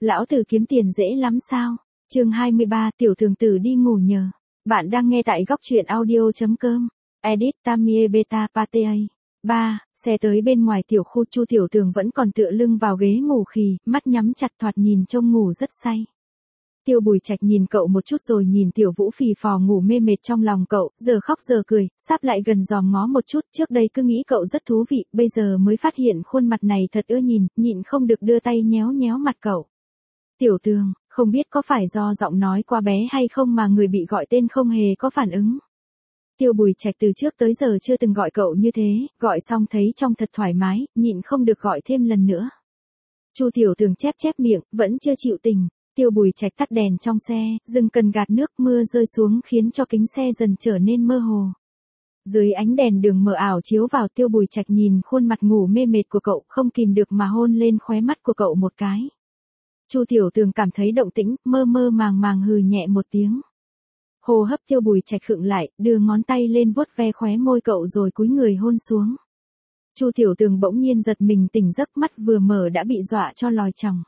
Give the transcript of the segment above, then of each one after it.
Lão tử kiếm tiền dễ lắm sao? Chương 23, tiểu thường tử đi ngủ nhờ. Bạn đang nghe tại góc truyện audio.com. Edit Tamie Beta Patei. 3. Xe tới bên ngoài tiểu khu, Chu Tiểu Tường vẫn còn tựa lưng vào ghế ngủ khì, mắt nhắm chặt, thoạt nhìn trông ngủ rất say. Tiêu Bùi Trạch nhìn cậu một chút rồi nhìn Tiểu Vũ phì phò ngủ mê mệt trong lòng cậu, giờ khóc giờ cười, sáp lại gần dòm ngó một chút, trước đây cứ nghĩ cậu rất thú vị, bây giờ mới phát hiện khuôn mặt này thật ưa nhìn, nhịn không được đưa tay nhéo nhéo mặt cậu. Tiểu Tường, không biết có phải do giọng nói quá bé hay không mà người bị gọi tên không hề có phản ứng. Tiêu Bùi Trạch từ trước tới giờ chưa từng gọi cậu như thế, gọi xong thấy trong thật thoải mái, nhịn không được gọi thêm lần nữa. Chu Tiểu Tường chép chép miệng, vẫn chưa chịu tình. Tiêu Bùi Trạch tắt đèn trong xe, dừng cần gạt nước, mưa rơi xuống khiến cho kính xe dần trở nên mơ hồ. Dưới ánh đèn đường mờ ảo chiếu vào, Tiêu Bùi Trạch nhìn khuôn mặt ngủ mê mệt của cậu, không kìm được mà hôn lên khóe mắt của cậu một cái. Chu Tiểu Tường cảm thấy động tĩnh, mơ mơ màng màng hừ nhẹ một tiếng. Hô hấp Tiêu Bùi Trạch khựng lại, đưa ngón tay lên vuốt ve khóe môi cậu rồi cúi người hôn xuống. Chu Tiểu Tường bỗng nhiên giật mình tỉnh giấc, mắt vừa mở đã bị dọa cho lòi chòng.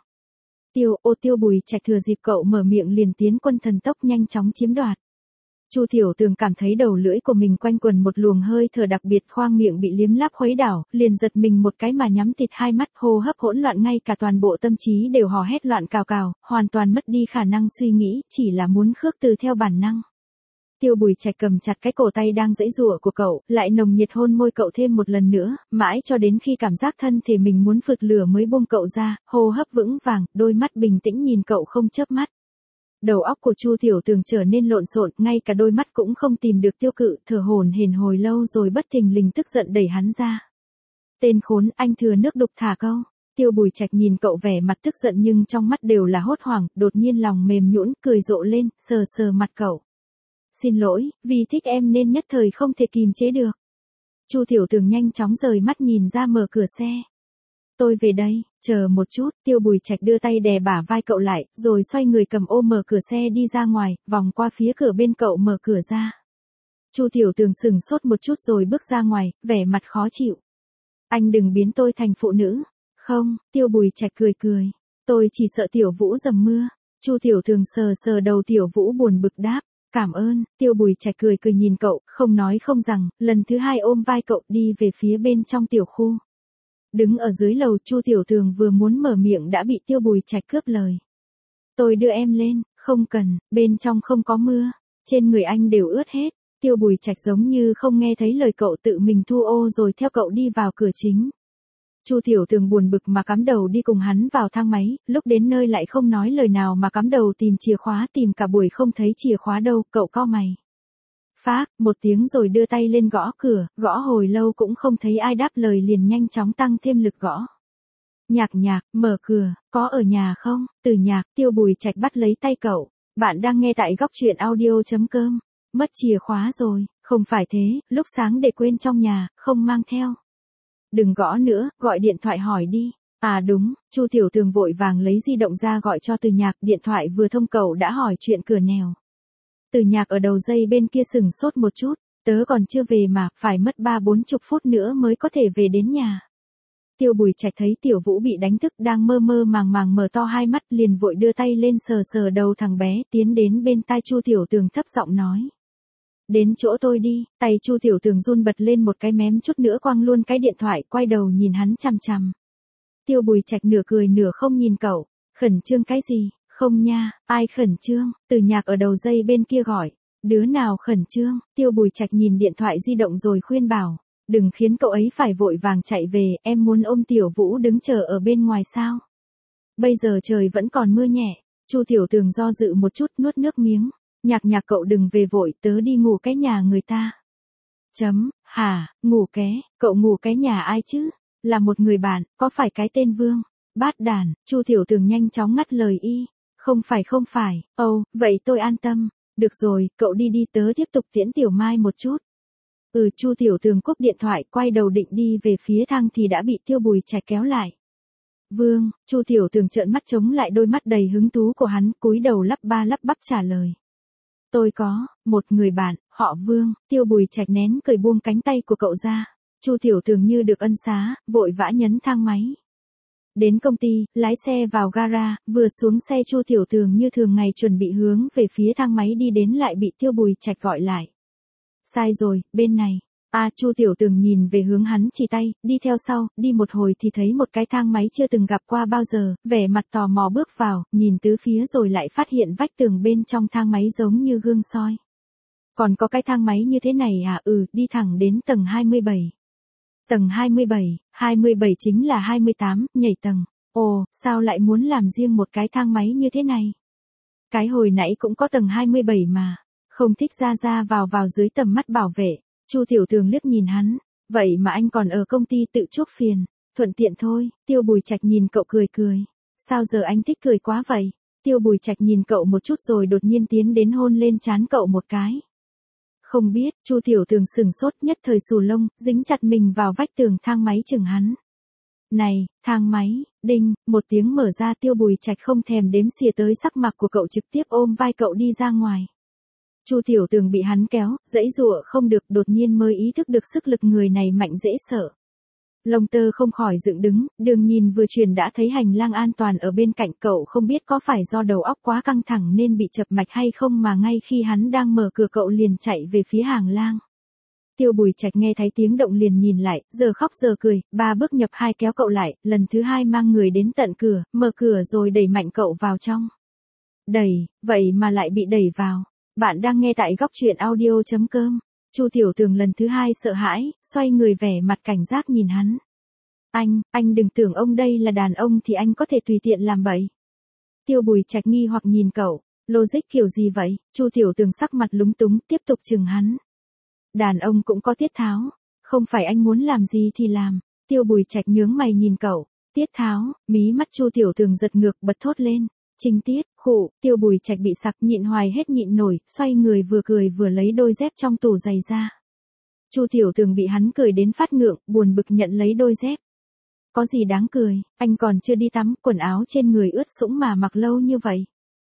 Tiêu Bùi Trạch thừa dịp cậu mở miệng liền tiến quân thần tốc nhanh chóng chiếm đoạt. Chu Tiểu Tường cảm thấy đầu lưỡi của mình quanh quần một luồng hơi thở đặc biệt, khoang miệng bị liếm láp khuấy đảo, liền giật mình một cái mà nhắm tịt hai mắt, hô hấp hỗn loạn, ngay cả toàn bộ tâm trí đều hò hét loạn cào cào, hoàn toàn mất đi khả năng suy nghĩ, chỉ là muốn khước từ theo bản năng. Tiêu Bùi Trạch cầm chặt cái cổ tay đang giãy giụa của cậu, lại nồng nhiệt hôn môi cậu thêm một lần nữa, mãi cho đến khi cảm giác thân thể mình muốn phụt lửa mới buông cậu ra, hô hấp vững vàng, đôi mắt bình tĩnh nhìn cậu không chớp mắt. Đầu óc của Chu Tiểu Tường trở nên lộn xộn, ngay cả đôi mắt cũng không tìm được tiêu cự, thở hổn hển hồi lâu rồi bất thình lình tức giận đẩy hắn ra. Tên khốn, anh thừa nước đục thả câu. Tiêu Bùi Trạch nhìn cậu vẻ mặt tức giận nhưng trong mắt đều là hốt hoảng, đột nhiên lòng mềm nhũn, cười rộ lên, sờ sờ mặt cậu. Xin lỗi, vì thích em nên nhất thời không thể kìm chế được. Chu Tiểu Tường nhanh chóng rời mắt nhìn ra mở cửa xe. Tôi về đây, chờ một chút, Tiêu Bùi Trạch đưa tay đè bả vai cậu lại, rồi xoay người cầm ô mở cửa xe đi ra ngoài, vòng qua phía cửa bên cậu mở cửa ra. Chu Tiểu Tường sững sốt một chút rồi bước ra ngoài, vẻ mặt khó chịu. Anh đừng biến tôi thành phụ nữ. Không, Tiêu Bùi Trạch cười cười. Tôi chỉ sợ Tiểu Vũ dầm mưa. Chu Tiểu Tường sờ sờ đầu Tiểu Vũ buồn bực đáp. Cảm ơn, Tiêu Bùi Trạch cười cười nhìn cậu, không nói không rằng, lần thứ hai ôm vai cậu đi về phía bên trong tiểu khu. Đứng ở dưới lầu, Chu Tiểu Tường vừa muốn mở miệng đã bị Tiêu Bùi Trạch cướp lời. Tôi đưa em lên, không cần, bên trong không có mưa, trên người anh đều ướt hết. Tiêu Bùi Trạch giống như không nghe thấy lời cậu, tự mình thu ô rồi theo cậu đi vào cửa chính. Chu Tiểu Tường buồn bực mà cắm đầu đi cùng hắn vào thang máy, lúc đến nơi lại không nói lời nào mà cắm đầu tìm chìa khóa, tìm cả buổi không thấy chìa khóa đâu, cậu cau mày. Phác, một tiếng rồi đưa tay lên gõ cửa, gõ hồi lâu cũng không thấy ai đáp lời liền nhanh chóng tăng thêm lực gõ. Nhạc, mở cửa, có ở nhà không? Từ Nhạc, Tiêu Bùi Trạch bắt lấy tay cậu. Bạn đang nghe tại góc truyện audio.com. Mất chìa khóa rồi, không phải thế, lúc sáng để quên trong nhà, không mang theo. Đừng gõ nữa, gọi điện thoại hỏi đi. À đúng, Chu Tiểu Tường vội vàng lấy di động ra gọi cho Từ Nhạc, điện thoại vừa thông cậu đã hỏi chuyện cửa nèo. Từ Nhạc ở đầu dây bên kia sững sốt một chút, tớ còn chưa về mà, phải mất 30-40 phút nữa mới có thể về đến nhà. Tiêu Bùi Trạch thấy Tiểu Vũ bị đánh thức đang mơ mơ màng màng mở to hai mắt liền vội đưa tay lên sờ sờ đầu thằng bé, tiến đến bên tai Chu Tiểu Tường thấp giọng nói. Đến chỗ tôi đi, tay Chu Tiểu Tường run bật lên một cái, mém chút nữa quăng luôn cái điện thoại, quay đầu nhìn hắn chằm chằm. Tiêu Bùi Trạch nửa cười nửa không nhìn cậu, khẩn trương cái gì, không nha, ai khẩn trương, Từ Nhạc ở đầu dây bên kia gọi, đứa nào khẩn trương, Tiêu Bùi Trạch nhìn điện thoại di động rồi khuyên bảo, đừng khiến cậu ấy phải vội vàng chạy về, em muốn ôm Tiểu Vũ đứng chờ ở bên ngoài sao. Bây giờ trời vẫn còn mưa nhẹ, Chu Tiểu Tường do dự một chút nuốt nước miếng. Nhạc, cậu đừng về vội, tớ đi ngủ cái nhà người ta. Hả, ngủ cậu ngủ cái nhà ai chứ? Là một người bạn, có phải cái tên Vương? Bát đàn, Chu Tiểu Tường nhanh chóng ngắt lời y. Không phải, vậy tôi an tâm. Được rồi, cậu đi tớ tiếp tục tiễn Tiểu Mai một chút. Chu Tiểu Tường cúp điện thoại, quay đầu định đi về phía thang thì đã bị Tiêu Bùi Trạch kéo lại. Vương, Chu Tiểu Tường trợn mắt chống lại đôi mắt đầy hứng thú của hắn, cúi đầu lắp ba lắp bắp trả lời. Tôi có một người bạn, họ Vương. Tiêu Bùi Trạch nén cười buông cánh tay của cậu ra. Chu Tiểu Tường như được ân xá, vội vã nhấn thang máy. Đến công ty, lái xe vào gara, vừa xuống xe Chu Tiểu Tường như thường ngày chuẩn bị hướng về phía thang máy đi đến lại bị Tiêu Bùi Trạch gọi lại. Sai rồi, bên này. Chu Tiểu Tường nhìn về hướng hắn chỉ tay, đi theo sau, đi một hồi thì thấy một cái thang máy chưa từng gặp qua bao giờ, vẻ mặt tò mò bước vào, nhìn tứ phía rồi lại phát hiện vách tường bên trong thang máy giống như gương soi. Còn có cái thang máy như thế này à? Đi thẳng đến tầng 27. Tầng 27 chính là 28, nhảy tầng. Ồ, sao lại muốn làm riêng một cái thang máy như thế này? Cái hồi nãy cũng có tầng 27 mà. Không thích ra vào dưới tầm mắt bảo vệ. Chu Tiểu Tường liếc nhìn hắn. Vậy mà anh còn ở công ty tự chuốc phiền. Thuận tiện thôi. Tiêu Bùi Trạch nhìn cậu cười cười. Sao giờ anh thích cười quá vậy? Tiêu Bùi Trạch nhìn cậu một chút rồi đột nhiên tiến đến hôn lên trán cậu một cái. Không biết, Chu Tiểu Tường sừng sốt nhất thời xù lông, dính chặt mình vào vách tường thang máy chừng hắn. Này, thang máy, đinh, một tiếng mở ra Tiêu Bùi Trạch không thèm đếm xỉa tới sắc mặt của cậu trực tiếp ôm vai cậu đi ra ngoài. Chu Tiểu Tường bị hắn kéo, giãy giụa không được đột nhiên mới ý thức được sức lực người này mạnh dễ sợ. Lông tơ không khỏi dựng đứng, đường nhìn vừa truyền đã thấy hành lang an toàn ở bên cạnh cậu không biết có phải do đầu óc quá căng thẳng nên bị chập mạch hay không mà ngay khi hắn đang mở cửa cậu liền chạy về phía hành lang. Tiêu Bùi Trạch nghe thấy tiếng động liền nhìn lại, giờ khóc giờ cười, 3 bước nhập 2 kéo cậu lại, lần thứ 2 mang người đến tận cửa, mở cửa rồi đẩy mạnh cậu vào trong. Đẩy, vậy mà lại bị đẩy vào. Bạn đang nghe tại góc truyện audio.com. Chu Tiểu Tường lần thứ 2 sợ hãi, xoay người vẻ mặt cảnh giác nhìn hắn. Anh đừng tưởng ông đây là đàn ông thì anh có thể tùy tiện làm bậy. Tiêu Bùi Trạch nghi hoặc nhìn cậu, logic kiểu gì vậy? Chu Tiểu Tường sắc mặt lúng túng tiếp tục chừng hắn. Đàn ông cũng có tiết tháo, không phải anh muốn làm gì thì làm. Tiêu Bùi Trạch nhướng mày nhìn cậu, tiết tháo, mí mắt Chu Tiểu Tường giật ngược bật thốt lên. Trinh tiết, khụ, Tiêu Bùi Trạch bị sặc nhịn hoài hết nhịn nổi, xoay người vừa cười vừa lấy đôi dép trong tủ giày ra. Chu Tiểu Tường bị hắn cười đến phát ngượng, buồn bực nhận lấy đôi dép. Có gì đáng cười, anh còn chưa đi tắm, quần áo trên người ướt sũng mà mặc lâu như vậy.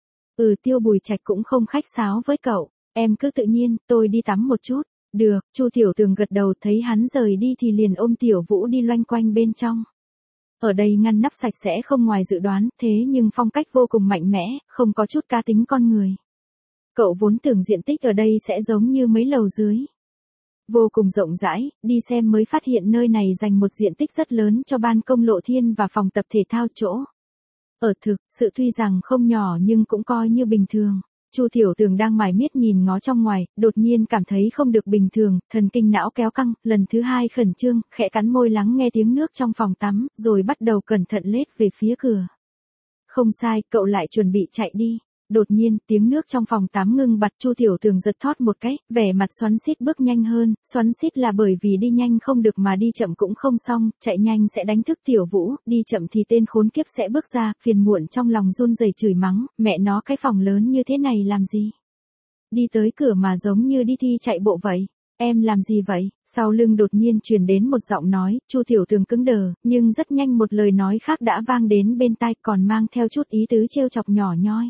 Tiêu Bùi Trạch cũng không khách sáo với cậu, em cứ tự nhiên, tôi đi tắm một chút. Được, Chu Tiểu Tường gật đầu thấy hắn rời đi thì liền ôm Tiểu Vũ đi loanh quanh bên trong. Ở đây ngăn nắp sạch sẽ không ngoài dự đoán, thế nhưng phong cách vô cùng mạnh mẽ, không có chút cá tính con người. Cậu vốn tưởng diện tích ở đây sẽ giống như mấy lầu dưới. Vô cùng rộng rãi, đi xem mới phát hiện nơi này dành một diện tích rất lớn cho ban công lộ thiên và phòng tập thể thao chỗ. Ở thực, sự tuy rằng không nhỏ nhưng cũng coi như bình thường. Chu Tiểu Tường đang mải miết nhìn ngó trong ngoài, đột nhiên cảm thấy không được bình thường, thần kinh não kéo căng, lần thứ 2 khẩn trương, khẽ cắn môi lắng nghe tiếng nước trong phòng tắm, rồi bắt đầu cẩn thận lết về phía cửa. Không sai, cậu lại chuẩn bị chạy đi. Đột nhiên, tiếng nước trong phòng tắm ngưng bặt, Chu Tiểu Tường giật thót một cái, vẻ mặt xoắn xít bước nhanh hơn, xoắn xít là bởi vì đi nhanh không được mà đi chậm cũng không xong, chạy nhanh sẽ đánh thức Tiểu Vũ, đi chậm thì tên khốn kiếp sẽ bước ra, phiền muộn trong lòng run rẩy chửi mắng, mẹ nó cái phòng lớn như thế này làm gì? Đi tới cửa mà giống như đi thi chạy bộ vậy. Em làm gì vậy? Sau lưng đột nhiên truyền đến một giọng nói, Chu Tiểu Tường cứng đờ, nhưng rất nhanh một lời nói khác đã vang đến bên tai còn mang theo chút ý tứ trêu chọc nhỏ nhoi.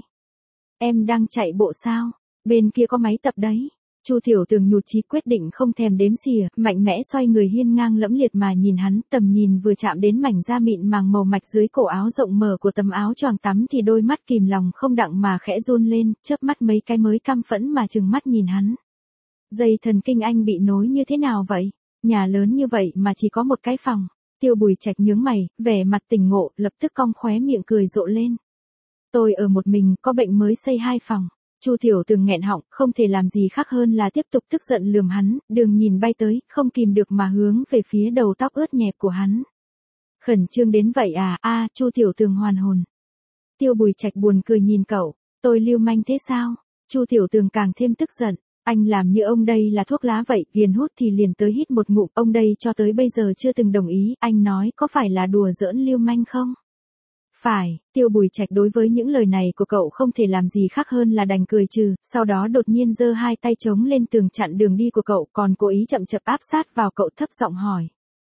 Em đang chạy bộ sao? Bên kia có máy tập đấy. Chu Tiểu Tường nhụt chí quyết định không thèm đếm xỉa, mạnh mẽ xoay người hiên ngang lẫm liệt mà nhìn hắn, tầm nhìn vừa chạm đến mảnh da mịn màng màu mạch dưới cổ áo rộng mở của tấm áo choàng tắm thì đôi mắt kìm lòng không đặng mà khẽ run lên, chớp mắt mấy cái mới căm phẫn mà trừng mắt nhìn hắn. Dây thần kinh anh bị nối như thế nào vậy? Nhà lớn như vậy mà chỉ có một cái phòng. Tiêu Bùi Trạch nhướng mày, vẻ mặt tỉnh ngộ, lập tức cong khóe miệng cười rộ lên. Tôi ở một mình, có bệnh mới xây 2 phòng. Chu Tiểu Tường nghẹn họng, không thể làm gì khác hơn là tiếp tục tức giận lườm hắn, đường nhìn bay tới, không kìm được mà hướng về phía đầu tóc ướt nhẹp của hắn. Khẩn trương đến vậy à? Chu Tiểu Tường hoàn hồn. Tiêu Bùi Trạch buồn cười nhìn cậu, tôi lưu manh thế sao? Chu Tiểu Tường càng thêm tức giận. Anh làm như ông đây là thuốc lá vậy, ghiền hút thì liền tới hít một ngụm, ông đây cho tới bây giờ chưa từng đồng ý, anh nói có phải là đùa giỡn lưu manh không? Phải, Tiêu Bùi Trạch đối với những lời này của cậu không thể làm gì khác hơn là đành cười trừ, sau đó đột nhiên giơ 2 tay chống lên tường chặn đường đi của cậu, còn cố ý chậm chậm áp sát vào cậu thấp giọng hỏi.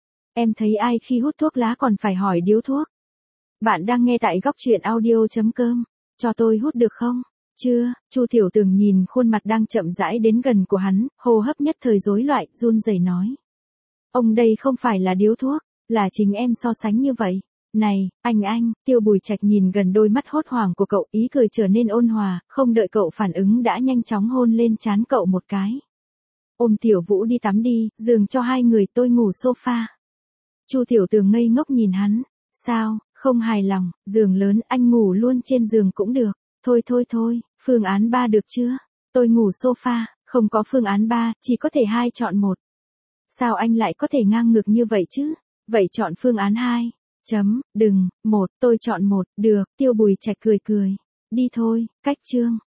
Em thấy ai khi hút thuốc lá còn phải hỏi điếu thuốc? Bạn đang nghe tại góc truyện audio.com, cho tôi hút được không? Chưa, Chu Tiểu Tường nhìn khuôn mặt đang chậm rãi đến gần của hắn, hô hấp nhất thời rối loạn, run rẩy nói. Ông đây không phải là điếu thuốc, là chính em so sánh như vậy. Này, anh, Tiêu Bùi Trạch nhìn gần đôi mắt hốt hoảng của cậu, ý cười trở nên ôn hòa, không đợi cậu phản ứng đã nhanh chóng hôn lên trán cậu một cái. Ôm Tiểu Vũ đi tắm đi, giường cho hai người, tôi ngủ sofa. Chu Tiểu Tường ngây ngốc nhìn hắn. Sao, không hài lòng, giường lớn, anh ngủ luôn trên giường cũng được. Thôi, phương án 3 được chưa? Tôi ngủ sofa, không có phương án 3, chỉ có thể 2 chọn 1. Sao anh lại có thể ngang ngược như vậy chứ? Vậy chọn phương án 2. Đừng, 1, tôi chọn 1, được, Tiêu Bùi Trạch cười. Đi thôi, cách chương.